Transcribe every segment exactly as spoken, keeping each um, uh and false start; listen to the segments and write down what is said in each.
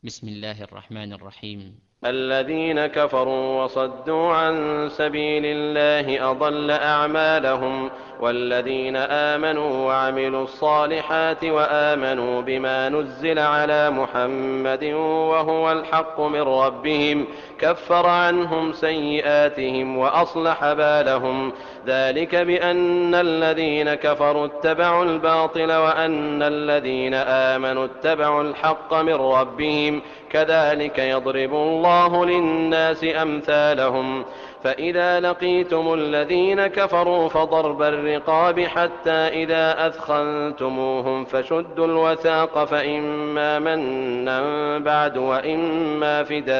بسم الله الرحمن الرحيم. الذين كفروا وصدوا عن سبيل الله أضل أعمالهم. والذين آمنوا وعملوا الصالحات وآمنوا بما نزل على محمد وهو الحق من ربهم كفر عنهم سيئاتهم وأصلح بالهم. ذلك بأن الذين كفروا اتبعوا الباطل وأن الذين آمنوا اتبعوا الحق من ربهم كذلك يضرب الله للناس أمثالهم. فإذا لقيتم الذين كفروا فضرب الرقاب حتى إذا أثخنتموهم فشدوا الوثاق فإما منا بعد وإما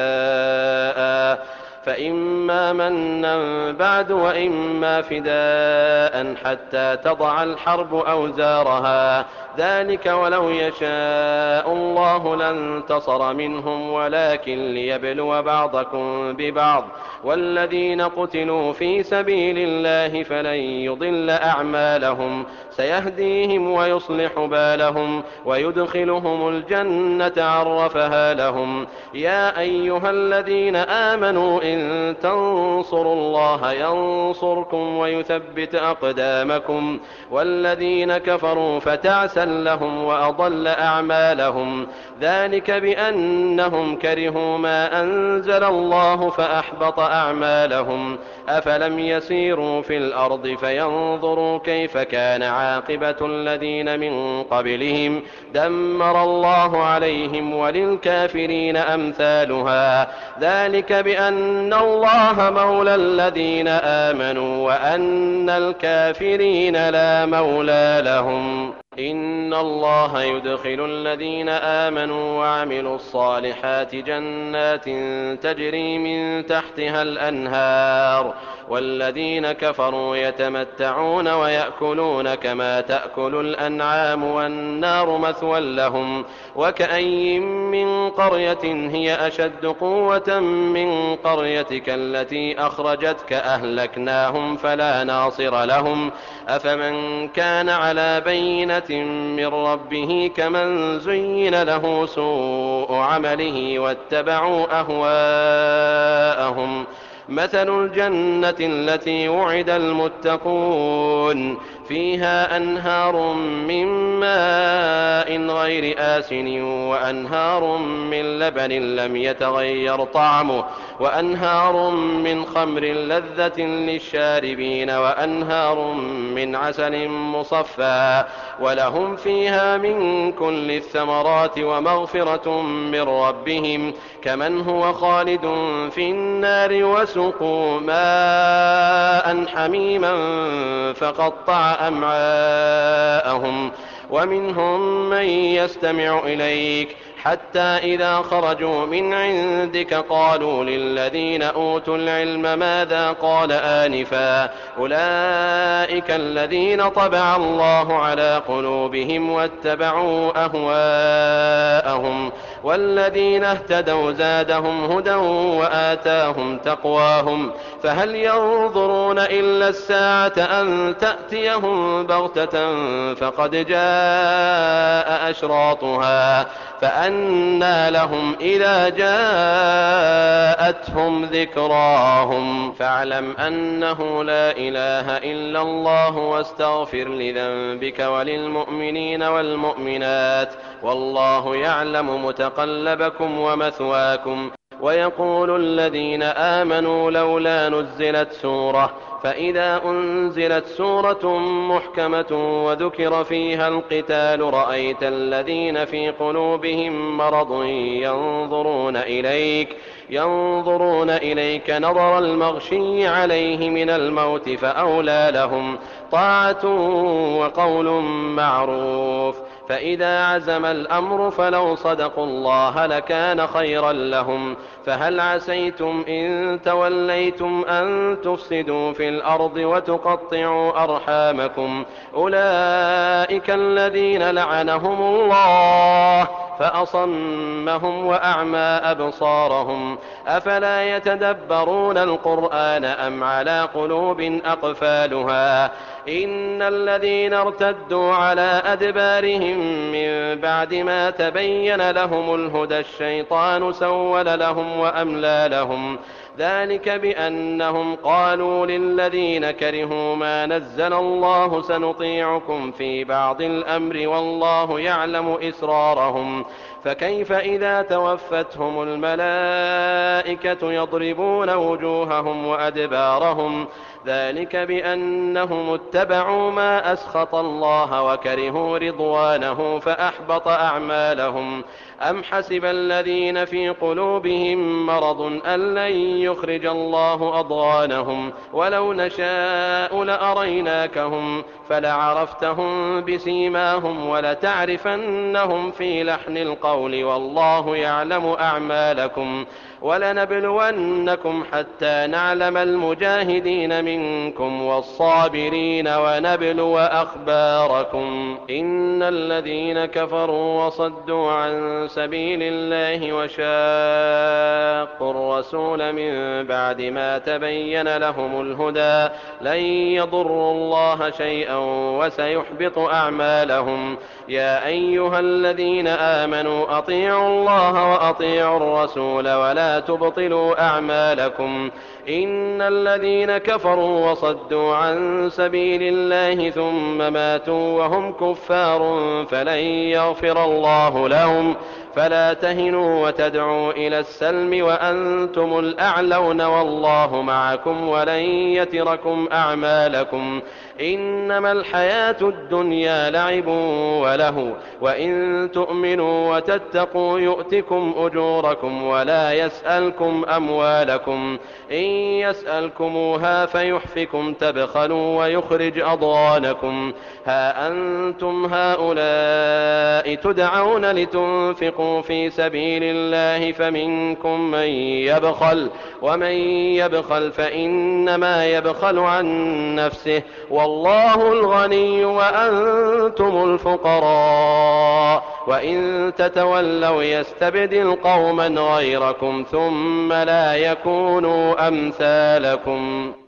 فداء فإما منا بعد وإما فداء حتى تضع الحرب أوزارها. ذلك ولو يشاء الله لانتصر منهم ولكن ليبلو بعضكم ببعض. والذين قتلوا في سبيل الله فلن يضل أعمالهم سيهديهم ويصلح بالهم ويدخلهم الجنة عرفها لهم. يا أيها الذين آمنوا إن تنصروا الله ينصركم ويثبت أقدامكم. والذين كفروا فتعسا لهم وأضل أعمالهم. ذلك بأنهم كرهوا ما أنزل الله فأحبط أعمالهم. أفلم يسيروا في الأرض فينظروا كيف كان عاقبة الذين من قبلهم دمر الله عليهم وللكافرين أمثالها. ذلك بأن الله مولى الذين آمنوا وأن الكافرين لا مولى لهم. إن الله يدخل الذين آمنوا وعملوا الصالحات جنات تجري من تحتها الأنهار. والذين كفروا يتمتعون ويأكلون كما تأكل الأنعام والنار مثوى لهم. وكأي من قرية هي أشد قوة من قريتك التي أخرجتك أهلكناهم فلا ناصر لهم. أفمن كان على بينة من ربه كمن زين له سوء عمله واتبعوا أهواءهم. مثل الجنة التي وعد المتقون فيها أنهار من ماء غير آسن وأنهار من لبن لم يتغير طعمه وأنهار من خمر لذة للشاربين وأنهار من عسل مصفى ولهم فيها من كل الثمرات ومغفرة من ربهم كمن هو خالد في النار وسقوا ماء حميما فقطع أمعاءهم. ومنهم من يستمع إليك حتى إذا خرجوا من عندك قالوا للذين أوتوا العلم ماذا قال آنفا أولئك الذين طبع الله على قلوبهم واتبعوا أهواءهم. والذين اهتدوا زادهم هدى وآتاهم تقواهم. فهل ينظرون إلا الساعة أن تأتيهم بغتة فقد جاء أشراطها فأنى لهم إذا جاءتهم ذكراهم. فاعلم أنه لا إله إلا الله واستغفر لذنبك وللمؤمنين والمؤمنات والله يعلم متقلبكم ومثواكم. ويقول الذين آمنوا لولا نزلت سورة فإذا أنزلت سورة محكمة وذكر فيها القتال رأيت الذين في قلوبهم مرض ينظرون إليك ينظرون إليك نظر المغشي عليه من الموت فأولى لهم طاعة وقول معروف. فإذا عزم الأمر فلو صدقوا الله لكان خيرا لهم. فهل عسيتم إن توليتم أن تفسدوا في الأرض وتقطعوا أرحامكم. أولئك الذين لعنهم الله فأصمهم وأعمى أبصارهم أفلا يتدبرون القرآن أم على قلوب أقفالها إن الذين ارتدوا على أدبارهم من بعد ما تبين لهم الهدى الشيطان سول لهم وأملى لهم ذلك بأنهم قالوا للذين كرهوا ما نزل الله سنطيعكم في بعض الأمر والله يعلم إسرارهم فكيف إذا توفتهم الملائكة يضربون وجوههم وأدبارهم ذلك بأنهم اتبعوا ما أسخط الله وكرهوا رضوانه فأحبط أعمالهم أم حسب الذين في قلوبهم مرض أن لن يخرج الله أضغانهم ولو نشاء لأريناكهم فلعرفتهم بسيماهم ولتعرفنهم في لحن القول والله يعلم أعمالكم ولنبلونكم حتى نعلم المجاهدين منكم والصابرين ونبلو أخباركم إن الذين كفروا وصدوا عن سبيل الله وشاقوا الرسول من بعد ما تبين لهم الهدى لن يضروا الله شيئا وسيحبط أعمالهم يا أيها الذين آمنوا أطيعوا الله وأطيعوا الرسول ولا تبطلوا أعمالكم إن الذين كفروا وصدوا عن سبيل الله ثم ماتوا وهم كفار فلن يغفر الله لهم فلا تهنوا وتدعوا إلى السلم وأنتم الأعلون والله معكم ولن يتركم أعمالكم إنما الحياة الدنيا لعب وله وإن تؤمنوا وتتقوا يؤتكم أجوركم ولا يسألكم أموالكم إن يسألكموها فيحفكم تبخلوا ويخرج أضغانكم ها أنتم هؤلاء تدعون لتنفقوا في سبيل الله فمنكم من يبخل ومن يبخل فإنما يبخل عن نفسه والله الغني وأنتم الفقراء وإن تتولوا يستبدل قوما غيركم ثم لا يكونوا أمثالكم